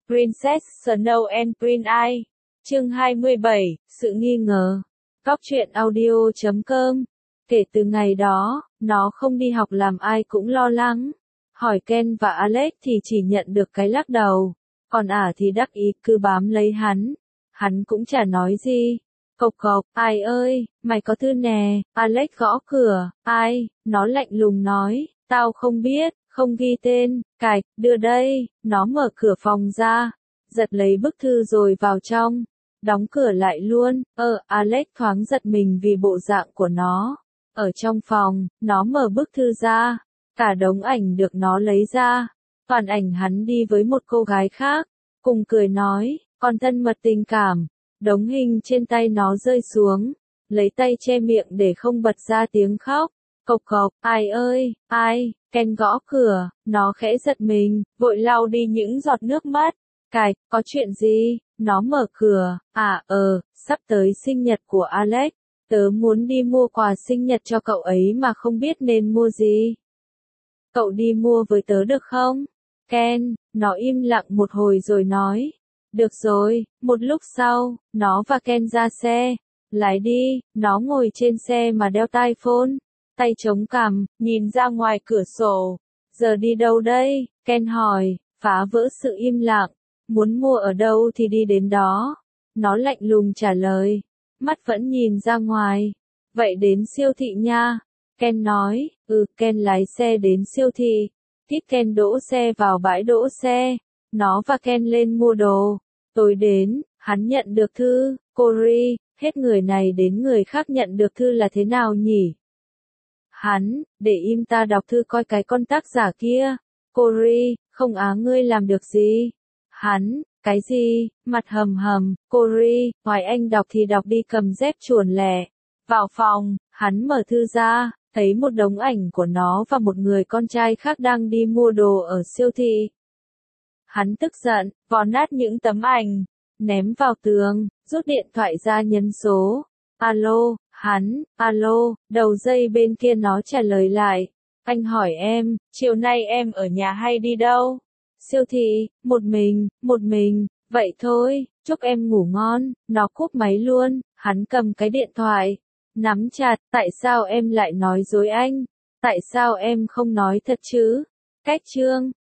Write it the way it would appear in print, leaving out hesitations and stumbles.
Princess Snow and Prince Ai. Chương 27, sự nghi ngờ. Góc truyện audio.com. Kể từ ngày đó, nó không đi học làm ai cũng lo lắng. Hỏi Ken và Alex thì chỉ nhận được cái lắc đầu. Còn thì đắc ý cứ bám lấy hắn. Hắn cũng chả nói gì. Cộc cộc, ai ơi, mày có thư nè. Alex gõ cửa. Ai? Nó lạnh lùng nói. Tao không biết, không ghi tên. Cạch, đưa đây. Nó mở cửa phòng ra. Giật lấy bức thư rồi vào trong. Đóng cửa lại luôn. Alex thoáng giật mình vì bộ dạng của nó. Ở trong phòng, nó mở bức thư ra. Cả đống ảnh được nó lấy ra. Toàn ảnh hắn đi với một cô gái khác. Cùng cười nói, còn thân mật tình cảm. Đống hình trên tay nó rơi xuống. Lấy tay che miệng để không bật ra tiếng khóc. Cộc cộc, ai ơi, ai? Ken gõ cửa, nó khẽ giật mình, vội lau đi những giọt nước mắt. Cạch, có chuyện gì? Nó mở cửa, sắp tới sinh nhật của Alex. Tớ muốn đi mua quà sinh nhật cho cậu ấy mà không biết nên mua gì. Cậu đi mua với tớ được không? Ken, nó im lặng một hồi rồi nói. Được rồi, một lúc sau, nó và Ken ra xe. Lái đi, nó ngồi trên xe mà đeo tai phone. Tay chống cằm, nhìn ra ngoài cửa sổ. Giờ đi đâu đây? Ken hỏi, phá vỡ sự im lặng. Muốn mua ở đâu thì đi đến đó. Nó lạnh lùng trả lời. Mắt vẫn nhìn ra ngoài. Vậy đến siêu thị nha. Ken nói, Ken lái xe đến siêu thị. Tiếp Ken đỗ xe vào bãi đỗ xe. Nó và Ken lên mua đồ. Tối đến, hắn nhận được thư. Cory, hết người này đến người khác nhận được thư là thế nào nhỉ? Hắn, để im ta đọc thư coi cái con tác giả kia. Cory, không ngươi làm được gì? Hắn, cái gì? Mặt hầm hầm, Cory, ngoài anh đọc thì đọc đi cầm dép chuồn lẻ. Vào phòng, hắn mở thư ra, thấy một đống ảnh của nó và một người con trai khác đang đi mua đồ ở siêu thị. Hắn tức giận, vò nát những tấm ảnh, ném vào tường, rút điện thoại ra nhấn số. Alo, alo, đầu dây bên kia nó trả lời lại. Anh hỏi em, chiều nay em ở nhà hay đi đâu? Siêu thị, một mình, vậy thôi, chúc em ngủ ngon. Nó cúp máy luôn, hắn cầm cái điện thoại, nắm chặt, tại sao em lại nói dối anh? Tại sao em không nói thật chứ? Cách chương